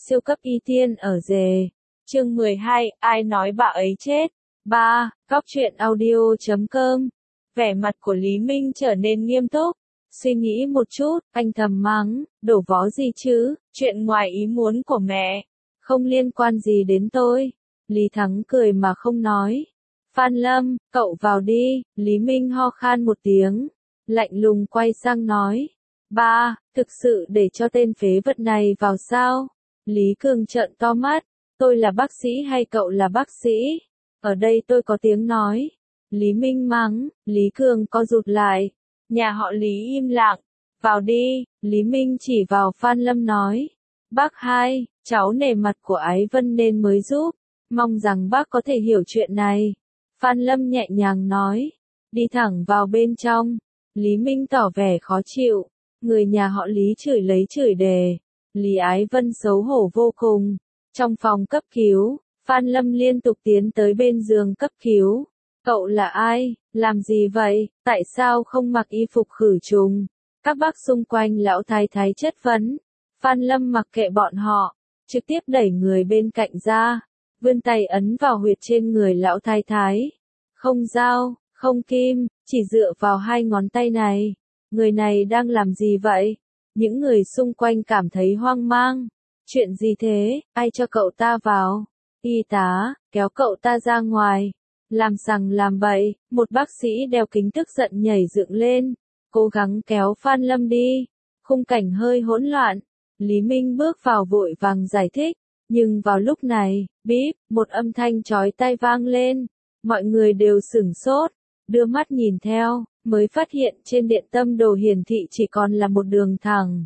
siêu cấp y tiên ở rề. Chương 12, ai nói bà ấy chết? 3. Góc truyện audio.com. Vẻ mặt của Lý Minh trở nên nghiêm túc. Suy nghĩ một chút, anh thầm mắng, đổ vó gì chứ, chuyện ngoài ý muốn của mẹ. Không liên quan gì đến tôi. Lý Thắng cười mà không nói. Phan Lâm, cậu vào đi. Lý Minh ho khan một tiếng. Lạnh lùng quay sang nói. Ba, thực sự để cho tên phế vật này vào sao? Lý Cường trợn to mắt. Tôi là bác sĩ hay cậu là bác sĩ? Ở đây tôi có tiếng nói. Lý Minh mắng, Lý Cường co rụt lại. Nhà họ Lý im lặng. Vào đi, Lý Minh chỉ vào Phan Lâm nói. Bác hai, cháu nể mặt của Ái Vân nên mới giúp. Mong rằng bác có thể hiểu chuyện này. Phan Lâm nhẹ nhàng nói. Đi thẳng vào bên trong. Lý Minh tỏ vẻ khó chịu. Người nhà họ Lý chửi lấy chửi đề. Lý Ái Vân xấu hổ vô cùng. Trong phòng cấp cứu, Phan Lâm liên tục tiến tới bên giường cấp cứu. Cậu là ai? Làm gì vậy? Tại sao không mặc y phục khử trùng? Các bác xung quanh lão thái thái chất vấn. Phan Lâm mặc kệ bọn họ, trực tiếp đẩy người bên cạnh ra, vươn tay ấn vào huyệt trên người lão thái thái. Không dao, không kim, chỉ dựa vào hai ngón tay này. Người này đang làm gì vậy? Những người xung quanh cảm thấy hoang mang. Chuyện gì thế? Ai cho cậu ta vào? Y tá, kéo cậu ta ra ngoài. Làm sằng làm bậy, một bác sĩ đeo kính tức giận nhảy dựng lên, cố gắng kéo Phan Lâm đi. Khung cảnh hơi hỗn loạn. Lý Minh bước vào vội vàng giải thích, nhưng vào lúc này, bíp, một âm thanh chói tai vang lên. Mọi người đều sửng sốt, đưa mắt nhìn theo, mới phát hiện trên điện tâm đồ hiển thị chỉ còn là một đường thẳng.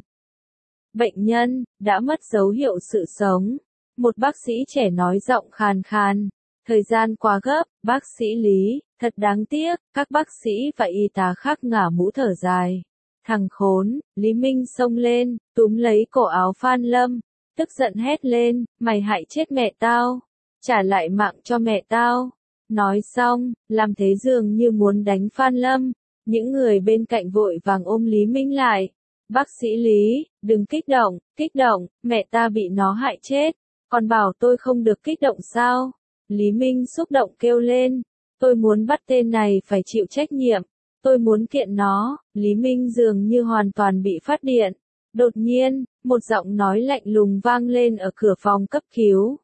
Bệnh nhân đã mất dấu hiệu sự sống. Một bác sĩ trẻ nói giọng khàn khàn. Thời gian quá gấp, bác sĩ Lý, thật đáng tiếc. Các bác sĩ và y tá khác ngả mũ thở dài. Thằng khốn, Lý Minh xông lên, túm lấy cổ áo Phan Lâm, tức giận hét lên, mày hại chết mẹ tao, trả lại mạng cho mẹ tao. Nói xong, làm thế dường như muốn đánh Phan Lâm. Những người bên cạnh vội vàng ôm Lý Minh lại. Bác sĩ Lý, đừng kích động, mẹ ta bị nó hại chết, còn bảo tôi không được kích động sao? Lý Minh xúc động kêu lên, tôi muốn bắt tên này phải chịu trách nhiệm, tôi muốn kiện nó. Lý Minh dường như hoàn toàn bị phát điện. Đột nhiên, một giọng nói lạnh lùng vang lên ở cửa phòng cấp cứu.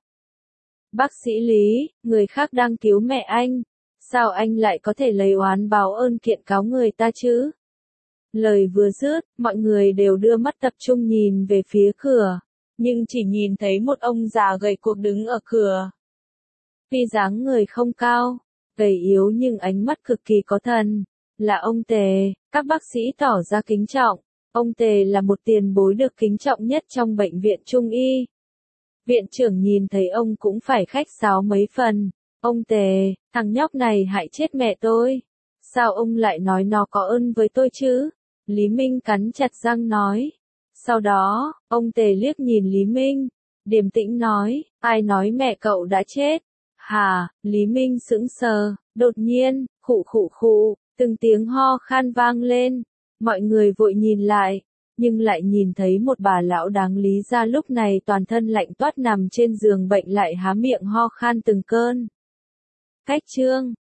Bác sĩ Lý, người khác đang cứu mẹ anh, sao anh lại có thể lấy oán báo ơn kiện cáo người ta chứ? Lời vừa dứt, mọi người đều đưa mắt tập trung nhìn về phía cửa, nhưng chỉ nhìn thấy một ông già gầy guộc đứng ở cửa. Tuy dáng người không cao, gầy yếu nhưng ánh mắt cực kỳ có thần, là ông Tề. Các bác sĩ tỏ ra kính trọng. Ông Tề là một tiền bối được kính trọng nhất trong bệnh viện Trung y. Viện trưởng nhìn thấy ông cũng phải khách sáo mấy phần. Ông Tề, thằng nhóc này hại chết mẹ tôi. Sao ông lại nói nó có ơn với tôi chứ? Lý Minh cắn chặt răng nói. Sau đó, ông Tề liếc nhìn Lý Minh, điềm tĩnh nói, ai nói mẹ cậu đã chết? Hả? Lý Minh sững sờ, đột nhiên, khụ, từng tiếng ho khan vang lên. Mọi người vội nhìn lại, nhưng lại nhìn thấy một bà lão đáng lý ra lúc này toàn thân lạnh toát nằm trên giường bệnh lại há miệng ho khan từng cơn. Cách chương